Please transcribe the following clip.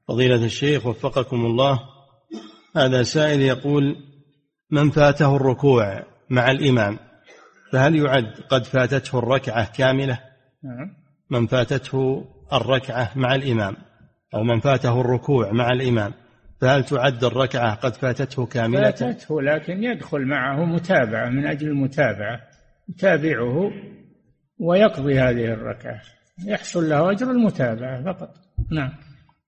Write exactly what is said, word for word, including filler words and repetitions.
فضيلة الشيخ وفقكم الله، هذا سائل يقول: من فاته الركوع مع الإمام فهل يعد قد فاتته الركعة كاملة؟ من فاتته الركعة مع الإمام أو من فاته الركوع مع الإمام فهل تعد الركعة قد فاتته كاملة؟ فاتته، لكن يدخل معه متابعة من أجل المتابعة، يتابعه ويقضي هذه الركعة، يحصل له أجر المتابعة فقط. نعم.